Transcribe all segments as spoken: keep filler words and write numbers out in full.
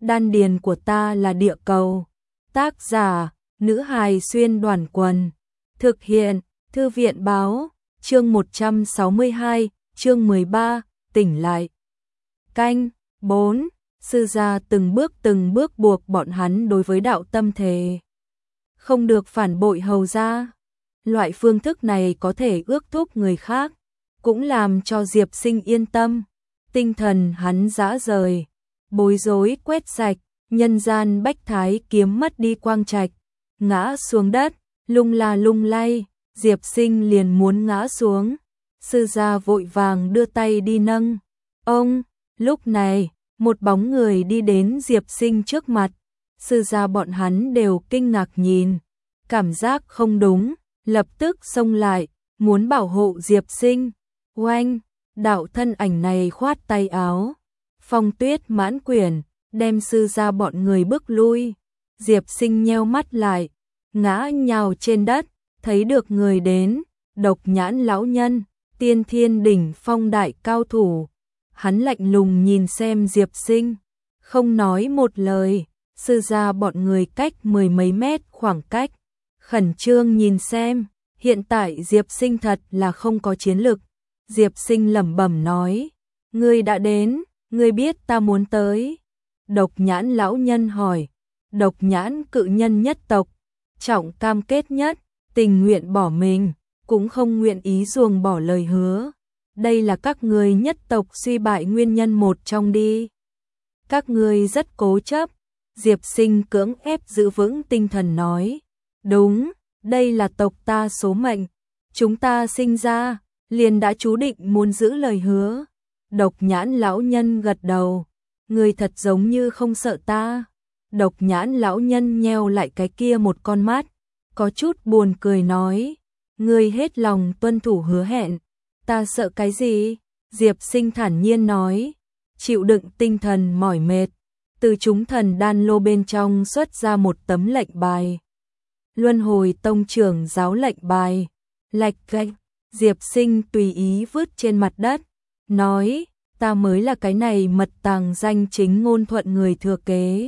đan điền của ta là địa cầu. Tác giả, nữ hài xuyên đoàn quần. Thực hiện, thư viện báo, chương một trăm sáu mươi hai, chương mười ba, tỉnh lại. Canh, bốn, sư gia từng bước từng bước buộc bọn hắn đối với đạo tâm thể. Không được phản bội hầu gia. Loại phương thức này có thể ước thúc người khác, cũng làm cho Diệp Sinh yên tâm. Tinh thần hắn rã rời, bối rối quét sạch, nhân gian bách thái kiếm mất đi quang trạch, ngã xuống đất, lung la lung lay, Diệp Sinh liền muốn ngã xuống. Sư gia vội vàng đưa tay đi nâng ông. Lúc này, một bóng người đi đến Diệp Sinh trước mặt. Sư gia bọn hắn đều kinh ngạc nhìn, cảm giác không đúng, lập tức xông lại, muốn bảo hộ Diệp Sinh. Oanh, đạo thân ảnh này khoát tay áo, phong tuyết mãn quyển, đem sư gia bọn người bước lui. Diệp Sinh nheo mắt lại, ngã nhào trên đất, thấy được người đến, Độc Nhãn lão nhân, tiên thiên đỉnh phong đại cao thủ. Hắn lạnh lùng nhìn xem Diệp Sinh, không nói một lời. Sư gia bọn người cách mười mấy mét khoảng cách, khẩn trương nhìn xem. Hiện tại Diệp Sinh thật là không có chiến lực. Diệp Sinh lẩm bẩm nói, ngươi đã đến, ngươi biết ta muốn tới. Độc Nhãn lão nhân hỏi. Độc Nhãn cự nhân nhất tộc, trọng cam kết nhất, tình nguyện bỏ mình, cũng không nguyện ý ruồng bỏ lời hứa. Đây là các ngươi nhất tộc suy bại nguyên nhân một trong đi. Các ngươi rất cố chấp. Diệp Sinh cưỡng ép giữ vững tinh thần nói, đúng, đây là tộc ta số mệnh. Chúng ta sinh ra, liền đã chú định muốn giữ lời hứa. Độc Nhãn lão nhân gật đầu, ngươi thật giống như không sợ ta. Độc Nhãn lão nhân nheo lại cái kia một con mắt, có chút buồn cười nói, ngươi hết lòng tuân thủ hứa hẹn, ta sợ cái gì? Diệp Sinh thản nhiên nói, chịu đựng tinh thần mỏi mệt, từ chúng thần đan lô bên trong xuất ra một tấm lệnh bài. Luân hồi tông trưởng giáo lệnh bài, lạch gạch. Diệp Sinh tùy ý vứt trên mặt đất, nói, ta mới là cái này mật tàng danh chính ngôn thuận người thừa kế.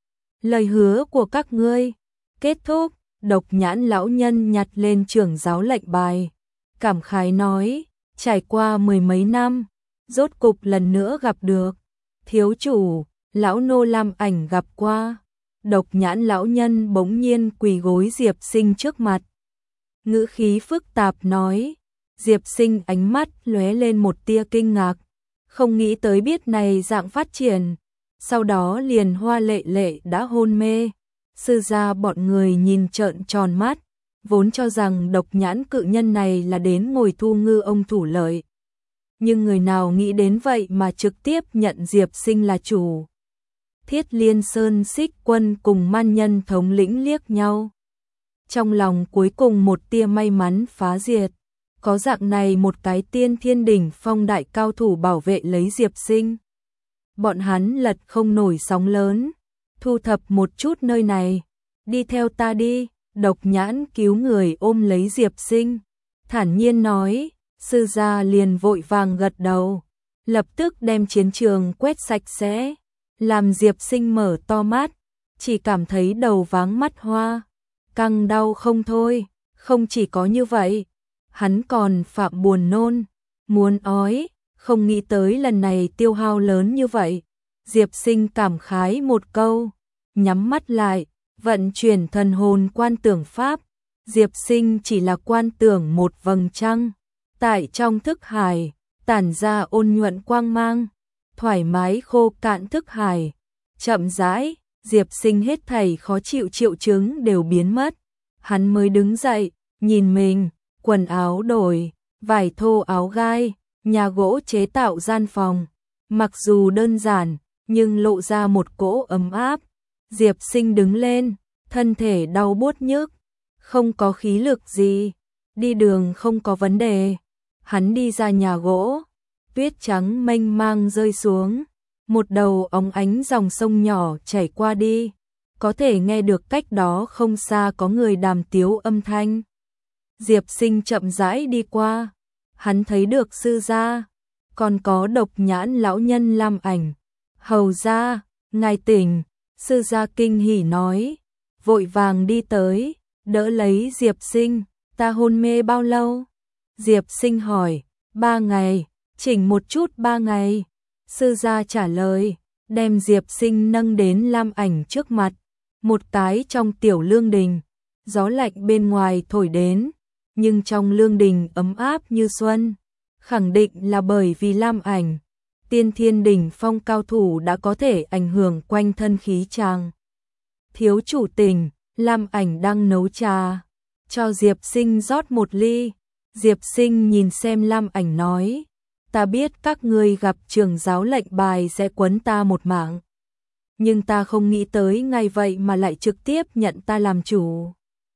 Lời hứa của các ngươi kết thúc. Độc Nhãn lão nhân nhặt lên trưởng giáo lệnh bài, cảm khái nói, trải qua mười mấy năm, rốt cục lần nữa gặp được. Thiếu chủ, lão nô Lam Ảnh gặp qua. Độc Nhãn lão nhân bỗng nhiên quỳ gối Diệp Sinh trước mặt, ngữ khí phức tạp nói. Diệp Sinh ánh mắt lóe lên một tia kinh ngạc, không nghĩ tới biết này dạng phát triển, sau đó liền hoa lệ lệ đã hôn mê. Sư gia bọn người nhìn trợn tròn mắt, vốn cho rằng Độc Nhãn cự nhân này là đến ngồi thu ngư ông thủ lợi. Nhưng người nào nghĩ đến vậy mà trực tiếp nhận Diệp Sinh là chủ. Thiết Liên Sơn Xích Quân cùng man nhân thống lĩnh liếc nhau, trong lòng cuối cùng một tia may mắn phá diệt. Có dạng này một cái tiên thiên đỉnh phong đại cao thủ bảo vệ lấy Diệp Sinh, bọn hắn lật không nổi sóng lớn. Thu thập một chút nơi này, đi theo ta đi. Độc Nhãn cứu người ôm lấy Diệp Sinh, thản nhiên nói. Sư gia liền vội vàng gật đầu, lập tức đem chiến trường quét sạch sẽ, làm Diệp Sinh mở to mắt, chỉ cảm thấy đầu váng mắt hoa, căng đau không thôi. Không chỉ có như vậy, hắn còn phạm buồn nôn, muốn ói, không nghĩ tới lần này tiêu hao lớn như vậy. Diệp Sinh cảm khái một câu, nhắm mắt lại, vận chuyển thần hồn quan tưởng pháp. Diệp Sinh chỉ là quan tưởng một vầng trăng, tại trong thức hải, tản ra ôn nhuận quang mang, thoải mái khô cạn thức hải. Chậm rãi, Diệp Sinh hết thảy khó chịu triệu chứng đều biến mất. Hắn mới đứng dậy, nhìn mình, quần áo đổi, vải thô áo gai, nhà gỗ chế tạo gian phòng. Mặc dù đơn giản, nhưng lộ ra một cỗ ấm áp. Diệp Sinh đứng lên, thân thể đau buốt nhức, không có khí lực gì, đi đường không có vấn đề. Hắn đi ra nhà gỗ, tuyết trắng mênh mang rơi xuống, một đầu óng ánh dòng sông nhỏ chảy qua đi, có thể nghe được cách đó không xa có người đàm tiếu âm thanh. Diệp Sinh chậm rãi đi qua, hắn thấy được sư gia, còn có Độc Nhãn lão nhân Lam Ảnh. Hầu gia, ngài tỉnh, sư gia kinh hỉ nói, vội vàng đi tới, đỡ lấy Diệp Sinh, ta hôn mê bao lâu? Diệp Sinh hỏi, ba ngày, chỉnh một chút ba ngày. Sư gia trả lời, đem Diệp Sinh nâng đến Lam Ảnh trước mặt, một cái trong tiểu lương đình, gió lạnh bên ngoài thổi đến, nhưng trong lương đình ấm áp như xuân, khẳng định là bởi vì Lam Ảnh, tiên thiên đỉnh phong cao thủ đã có thể ảnh hưởng quanh thân khí chàng. Thiếu chủ tỉnh, Lam Ảnh đang nấu trà, cho Diệp Sinh rót một ly. Diệp Sinh nhìn xem Lam Ảnh nói, ta biết các ngươi gặp trưởng giáo lệnh bài sẽ quấn ta một mạng, nhưng ta không nghĩ tới ngay vậy mà lại trực tiếp nhận ta làm chủ.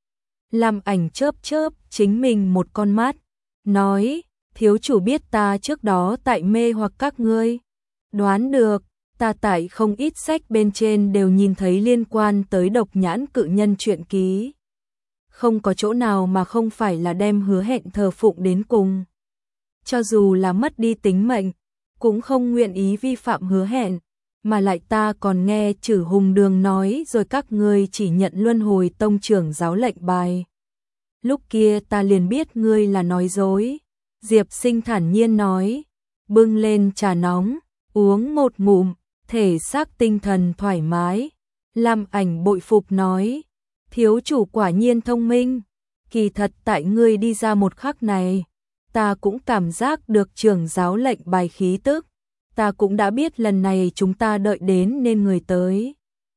Lam Ảnh chớp chớp chính mình một con mắt, nói, thiếu chủ biết ta trước đó tại mê hoặc các ngươi. Đoán được, ta tại không ít sách bên trên đều nhìn thấy liên quan tới độc nhãn cự nhân truyện ký. Không có chỗ nào mà không phải là đem hứa hẹn thờ phụng đến cùng. Cho dù là mất đi tính mệnh, cũng không nguyện ý vi phạm hứa hẹn, mà lại ta còn nghe Trử Hùng Đường nói rồi các ngươi chỉ nhận luân hồi tông trưởng giáo lệnh bài. Lúc kia ta liền biết ngươi là nói dối. Diệp Sinh thản nhiên nói, bưng lên trà nóng, uống một ngụm, thể xác tinh thần thoải mái. Lam Ảnh bội phục nói, thiếu chủ quả nhiên thông minh, kỳ thật tại ngươi đi ra một khắc này, ta cũng cảm giác được trưởng giáo lệnh bài khí tức, ta cũng đã biết lần này chúng ta đợi đến nên người tới.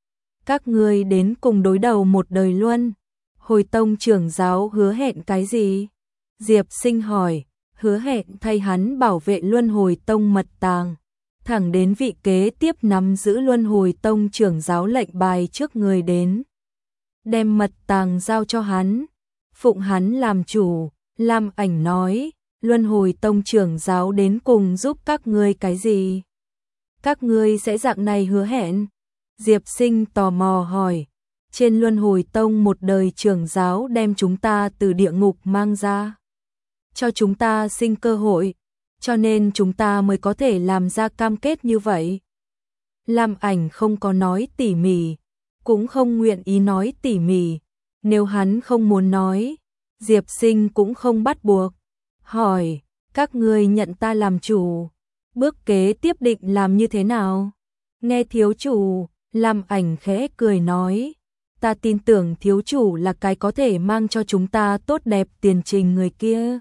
Các ngươi đến cùng đối đầu một đời luân hồi tông trưởng giáo hứa hẹn cái gì? Diệp Sinh hỏi, hứa hẹn thay hắn bảo vệ luân hồi tông mật tàng, thẳng đến vị kế tiếp nắm giữ luân hồi tông trưởng giáo lệnh bài trước người đến, đem mật tàng giao cho hắn, phụng hắn làm chủ. Lam Ảnh nói, luân hồi tông trưởng giáo đến cùng giúp các ngươi cái gì? Các ngươi sẽ dạng này hứa hẹn? Diệp Sinh tò mò hỏi, trên luân hồi tông một đời trưởng giáo đem chúng ta từ địa ngục mang ra, cho chúng ta sinh cơ hội, cho nên chúng ta mới có thể làm ra cam kết như vậy. Lam Ảnh không có nói tỉ mỉ, cũng không nguyện ý nói tỉ mỉ, nếu hắn không muốn nói, Diệp Sinh cũng không bắt buộc. Hỏi, các ngươi nhận ta làm chủ, bước kế tiếp định làm như thế nào? Nghe thiếu chủ, Lam Ảnh khẽ cười nói, ta tin tưởng thiếu chủ là cái có thể mang cho chúng ta tốt đẹp tiền trình người kia.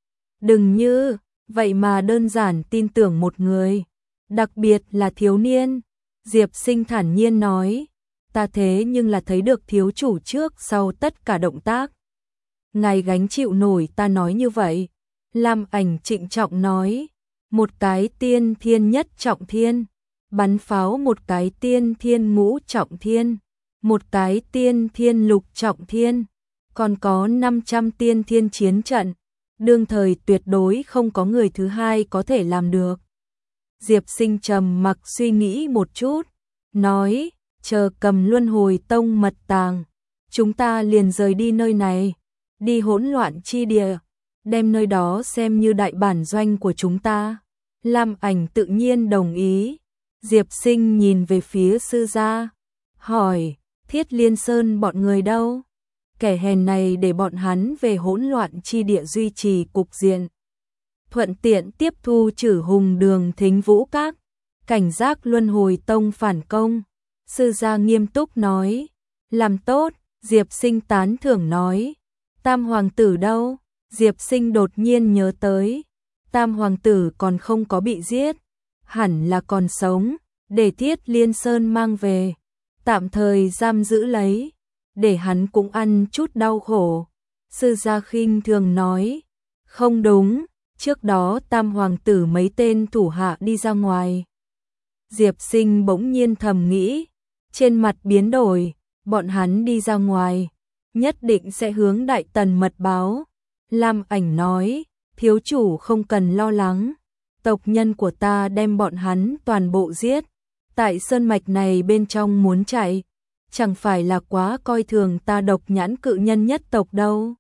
Đừng như vậy mà đơn giản tin tưởng một người, đặc biệt là thiếu niên. Diệp Sinh thản nhiên nói, ta thế nhưng là thấy được thiếu chủ trước sau tất cả động tác. Ngài gánh chịu nổi ta nói như vậy. Lam Ảnh trịnh trọng nói, một cái tiên thiên nhất trọng thiên, bắn pháo một cái tiên thiên ngũ trọng thiên, một cái tiên thiên lục trọng thiên, còn có năm trăm tiên thiên chiến trận, đương thời tuyệt đối không có người thứ hai có thể làm được. Diệp Sinh trầm mặc suy nghĩ một chút, nói, chờ cầm luân hồi tông mật tàng, chúng ta liền rời đi nơi này, đi hỗn loạn chi địa, đem nơi đó xem như đại bản doanh của chúng ta. Lam Ảnh tự nhiên đồng ý. Diệp Sinh nhìn về phía sư gia, hỏi, Thiết Liên Sơn bọn người đâu? Kẻ hèn này để bọn hắn về hỗn loạn chi địa duy trì cục diện, thuận tiện tiếp thu Trử Hùng Đường Thính Vũ Các, cảnh giác luân hồi tông phản công. Sư gia nghiêm túc nói, làm tốt. Diệp Sinh tán thưởng nói, Tam hoàng tử đâu? Diệp Sinh đột nhiên nhớ tới, Tam hoàng tử còn không có bị giết, hẳn là còn sống, để Thiết Liên Sơn mang về, tạm thời giam giữ lấy, để hắn cũng ăn chút đau khổ. Sư gia khinh thường nói, không đúng, trước đó Tam hoàng tử mấy tên thủ hạ đi ra ngoài. Diệp Sinh bỗng nhiên thầm nghĩ, trên mặt biến đổi, bọn hắn đi ra ngoài, nhất định sẽ hướng Đại Tần mật báo. Lam Ảnh nói, thiếu chủ không cần lo lắng, tộc nhân của ta đem bọn hắn toàn bộ giết, tại sơn mạch này bên trong muốn chạy, chẳng phải là quá coi thường ta độc nhãn cự nhân nhất tộc đâu.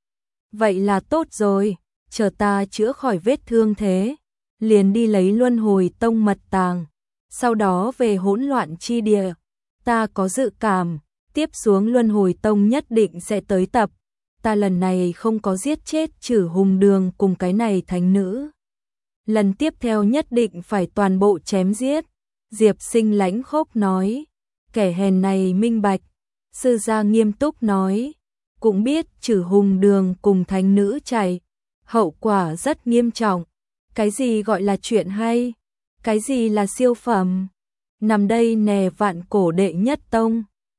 Vậy là tốt rồi, chờ ta chữa khỏi vết thương thế, liền đi lấy luân hồi tông mật tàng. sau đó về hỗn loạn chi địa. Ta có dự cảm, tiếp xuống Luân Hồi Tông nhất định sẽ tới tập. Ta lần này không có giết chết Trử Hùng Đường cùng cái này thánh nữ. Lần tiếp theo nhất định phải toàn bộ chém giết. Diệp Sinh lãnh khốc nói. Kẻ hèn này minh bạch. Sư gia nghiêm túc nói. Cũng biết Trử Hùng Đường cùng thánh nữ chạy. Hậu quả rất nghiêm trọng. Cái gì gọi là chuyện hay? Cái gì là siêu phẩm? Nằm đây nè vạn cổ đệ nhất tông.